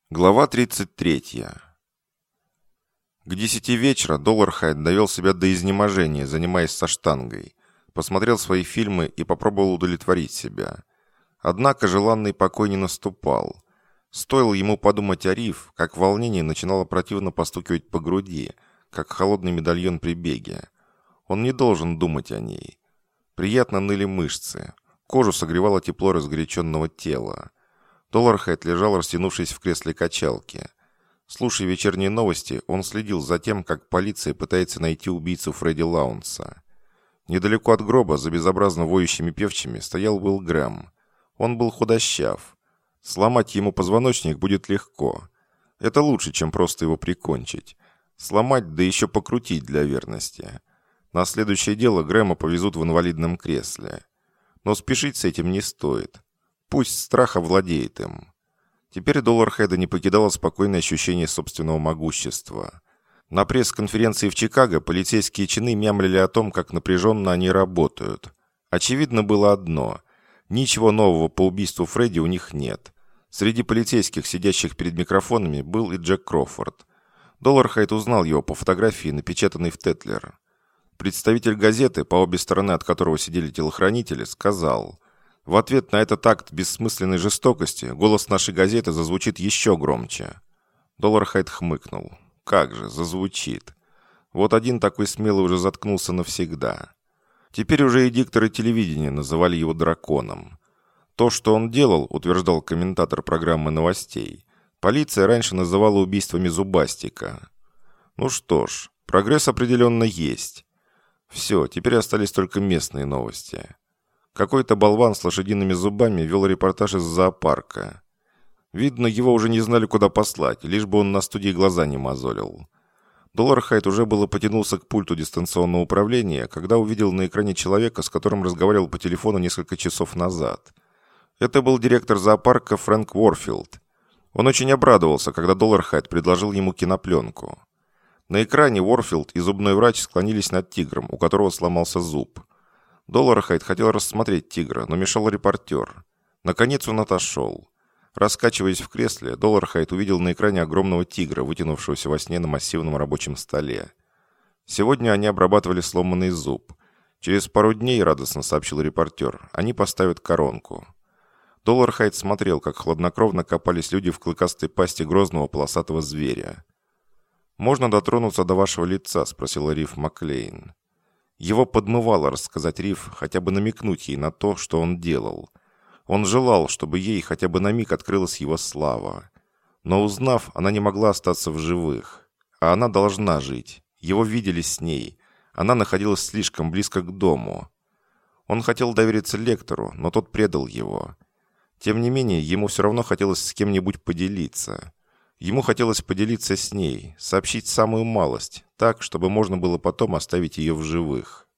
Глава 33. К 10 вечера Доллархайд довел себя до изнеможения, занимаясь со штангой. Посмотрел свои фильмы и попробовал удовлетворить себя. Однако желанный покой не наступал. Стоило ему подумать о Риф, как волнение начинало противно постукивать по груди, как холодный медальон при беге. Он не должен думать о ней. Приятно ныли мышцы. Кожу согревало тепло разгоряченного тела. Доллархайд лежал, растянувшись в кресле качалки. Слушая вечерние новости, он следил за тем, как полиция пытается найти убийцу Фредди Лаунса. Недалеко от гроба, за безобразно воющими певчими, стоял Уилл Грэм. Он был худощав. Сломать ему позвоночник будет легко. Это лучше, чем просто его прикончить. Сломать, да еще покрутить для верности. На следующее дело Грэма повезут в инвалидном кресле. Но спешить с этим не стоит. Пусть страх овладеет им. Теперь Доллархайда не покидало спокойное ощущение собственного могущества. На пресс-конференции в Чикаго полицейские чины мямлили о том, как напряженно они работают. Очевидно было одно. Ничего нового по убийству Фредди у них нет. Среди полицейских, сидящих перед микрофонами, был и Джек Кроуфорд. Доллархайд узнал его по фотографии, напечатанной в Тетлер. Представитель газеты, по обе стороны от которого сидели телохранители, сказал: «В ответ на этот акт бессмысленной жестокости голос нашей газеты зазвучит еще громче». Доллархайд хмыкнул. «Как же, зазвучит. Вот один такой смелый уже заткнулся навсегда». Теперь уже и дикторы телевидения называли его драконом. То, что он делал, утверждал комментатор программы новостей, полиция раньше называла убийствами зубастика. Ну что ж, прогресс определенно есть. Все, теперь остались только местные новости. Какой-то болван с лошадиными зубами вел репортаж из зоопарка. Видно, его уже не знали, куда послать, лишь бы он на студии глаза не мозолил. Доллархайд уже было потянулся к пульту дистанционного управления, когда увидел на экране человека, с которым разговаривал по телефону несколько часов назад. Это был директор зоопарка Фрэнк Уорфилд. Он очень обрадовался, когда Доллархайд предложил ему кинопленку. На экране Уорфилд и зубной врач склонились над тигром, у которого сломался зуб. Доллархайд хотел рассмотреть тигра, но мешал репортер. Наконец он отошел. Раскачиваясь в кресле, Доллархайд увидел на экране огромного тигра, вытянувшегося во сне на массивном рабочем столе. Сегодня они обрабатывали сломанный зуб. Через пару дней, радостно сообщил репортер, они поставят коронку. Доллархайд смотрел, как хладнокровно копались люди в клыкастой пасти грозного полосатого зверя. «Можно дотронуться до вашего лица?» – спросила Риф Маклейн. Его подмывало рассказать Риф, хотя бы намекнуть ей на то, что он делал. Он желал, чтобы ей хотя бы на миг открылась его слава. Но узнав, она не могла остаться в живых. А она должна жить. Его видели с ней. Она находилась слишком близко к дому. Он хотел довериться лектору, но тот предал его. Тем не менее, ему все равно хотелось с кем-нибудь поделиться. Ему хотелось поделиться с ней, сообщить самую малость, так, чтобы можно было потом оставить ее в живых.